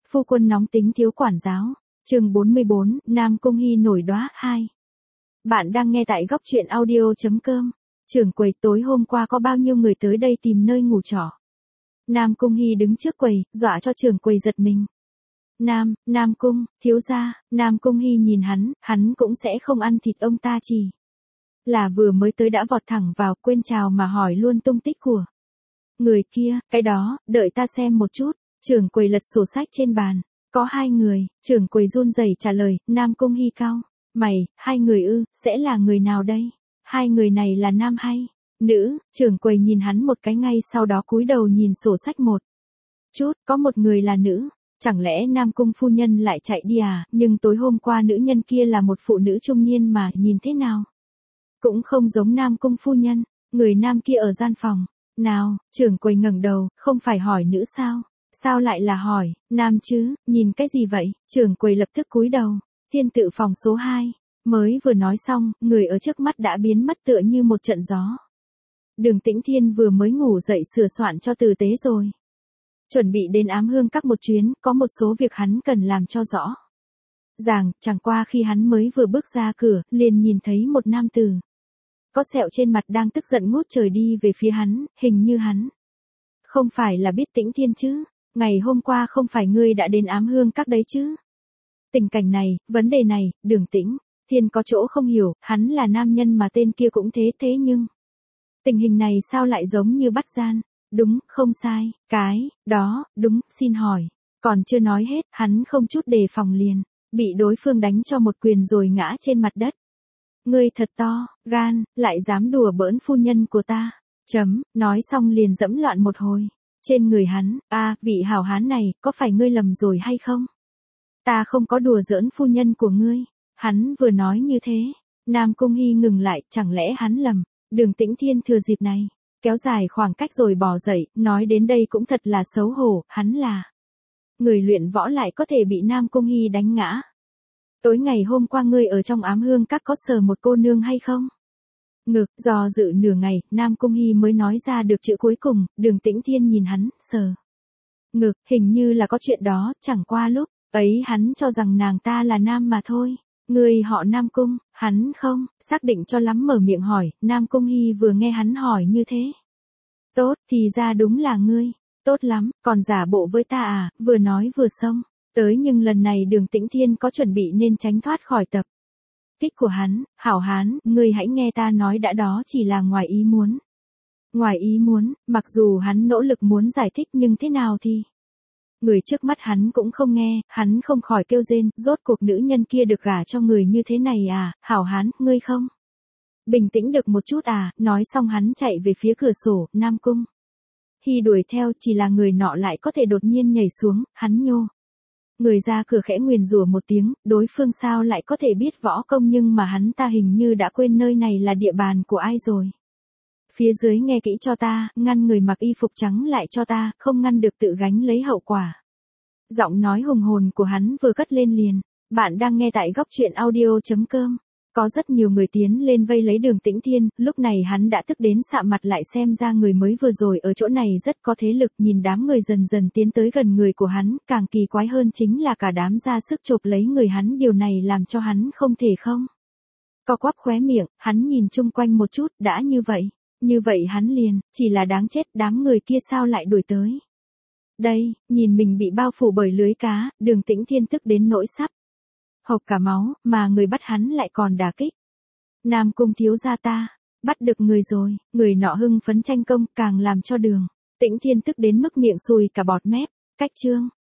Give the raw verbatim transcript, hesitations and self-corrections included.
Phu quân nóng tính thiếu quản giáo. Chương bốn mươi bốn, Nam Cung Hy nổi đóa hai. Bạn đang nghe tại góc truyện audio chấm com. Trưởng quầy, tối hôm qua có bao nhiêu người tới đây tìm nơi ngủ trọ? Nam Cung Hy đứng trước quầy, dọa cho trưởng quầy giật mình. Nam, Nam Cung, thiếu gia. Nam Cung Hy nhìn hắn, hắn cũng sẽ không ăn thịt ông ta chỉ là vừa mới tới đã vọt thẳng vào, quên chào mà hỏi luôn tung tích của người kia. Cái đó, đợi ta xem một chút. Trưởng quầy lật sổ sách trên bàn. Có hai người. Trưởng quầy run rẩy trả lời. Nam Cung Hy cau mày. Hai người ư? Sẽ là người nào đây? Hai người này là nam hay nữ? Trưởng quầy nhìn hắn một cái ngay sau đó cúi đầu nhìn sổ sách một chút. Có một người là nữ. Chẳng lẽ Nam Cung phu nhân lại chạy đi à? Nhưng tối hôm qua nữ nhân kia là một phụ nữ trung niên mà, nhìn thế nào cũng không giống Nam Cung phu nhân. Người nam kia ở gian phòng nào? Trưởng quầy ngẩng đầu. Không phải hỏi nữ sao? Sao lại là hỏi nam chứ? Nhìn cái gì vậy? Trưởng quầy lập tức cúi đầu. Thiên tự phòng số hai. Mới vừa nói xong, người ở trước mắt đã biến mất tựa như một trận gió. Đường Tĩnh Thiên vừa mới ngủ dậy sửa soạn cho tử tế rồi. Chuẩn bị đến Ám Hương Các một chuyến, có một số việc hắn cần làm cho rõ ràng. Chẳng qua khi hắn mới vừa bước ra cửa, liền nhìn thấy một nam tử có sẹo trên mặt đang tức giận ngút trời đi về phía hắn. Hình như hắn không phải là biết Tĩnh Thiên chứ? Ngày hôm qua không phải ngươi đã đến Ám Hương Các đấy chứ? Tình cảnh này, vấn đề này, Đường Tĩnh Thiên có chỗ không hiểu. Hắn là nam nhân mà tên kia cũng thế thế nhưng tình hình này sao lại giống như bắt gian? Đúng, không sai. Cái đó, đúng, xin hỏi. Còn chưa nói hết, hắn không chút đề phòng liền bị đối phương đánh cho một quyền rồi ngã trên mặt đất. Ngươi thật to gan, lại dám đùa bỡn phu nhân của ta. Chấm, nói xong liền dẫm loạn một hồi trên người hắn. A, vị hảo hán này, có phải ngươi lầm rồi hay không? Ta không có đùa giỡn phu nhân của ngươi. Hắn vừa nói như thế, Nam Cung Hy ngừng lại. Chẳng lẽ hắn lầm? Đường Tĩnh Thiên thừa dịp này kéo dài khoảng cách rồi bò dậy. Nói đến đây cũng thật là xấu hổ. Hắn là người luyện võ lại có thể bị Nam Cung Hy đánh ngã. Tối ngày hôm qua ngươi ở trong Ám Hương Các có sờ một cô nương hay không? Ngực, do dự nửa ngày, Nam Cung Hy mới nói ra được chữ cuối cùng. Đường Tĩnh Thiên nhìn hắn, sờ ngực, hình như là có chuyện đó. Chẳng qua lúc ấy hắn cho rằng nàng ta là nam mà thôi. Ngươi họ Nam Cung? Hắn không xác định cho lắm mở miệng hỏi. Nam Cung Hy vừa nghe hắn hỏi như thế. Tốt, thì ra đúng là ngươi. Tốt lắm, còn giả bộ với ta à? Vừa nói vừa xông tới, nhưng lần này Đường Tĩnh Thiên có chuẩn bị nên tránh thoát khỏi tập kích của hắn. Hảo hán, ngươi hãy nghe ta nói đã, đó chỉ là ngoài ý muốn. Ngoài ý muốn? Mặc dù hắn nỗ lực muốn giải thích nhưng thế nào thì người trước mắt hắn cũng không nghe. Hắn không khỏi kêu rên. Rốt cuộc nữ nhân kia được gả cho người như thế này à? Hảo hán, ngươi không bình tĩnh được một chút à? Nói xong hắn chạy về phía cửa sổ. Nam Cung Hy đuổi theo, chỉ là người nọ lại có thể đột nhiên nhảy xuống. Hắn nhô người ra cửa khẽ nguyền rủa một tiếng. Đối phương sao lại có thể biết võ công, nhưng mà hắn ta hình như đã quên nơi này là địa bàn của ai rồi. Phía dưới nghe kỹ cho ta, ngăn người mặc y phục trắng lại cho ta, không ngăn được tự gánh lấy hậu quả. Giọng nói hùng hồn của hắn vừa cất lên liền. Bạn đang nghe tại góc truyện audio chấm com. Có rất nhiều người tiến lên vây lấy Đường Tĩnh Thiên. Lúc này hắn đã tức đến sạm mặt lại. Xem ra người mới vừa rồi ở chỗ này rất có thế lực. Nhìn đám người dần dần tiến tới gần người của hắn. Càng kỳ quái hơn chính là cả đám ra sức chộp lấy người hắn. Điều này làm cho hắn không thể không co quắp khóe miệng. Hắn nhìn chung quanh một chút. Đã như vậy Như vậy hắn liền, chỉ là đáng chết. Đám người kia sao lại đuổi tới đây? Nhìn mình bị bao phủ bởi lưới cá, Đường Tĩnh Thiên tức đến nỗi sắp hộc cả máu, mà người bắt hắn lại còn đả kích. Nam Cung thiếu gia, ta bắt được người rồi. Người nọ hưng phấn tranh công, càng làm cho Đường Tĩnh Thiên tức đến mức miệng sùi cả bọt mép. Cách chương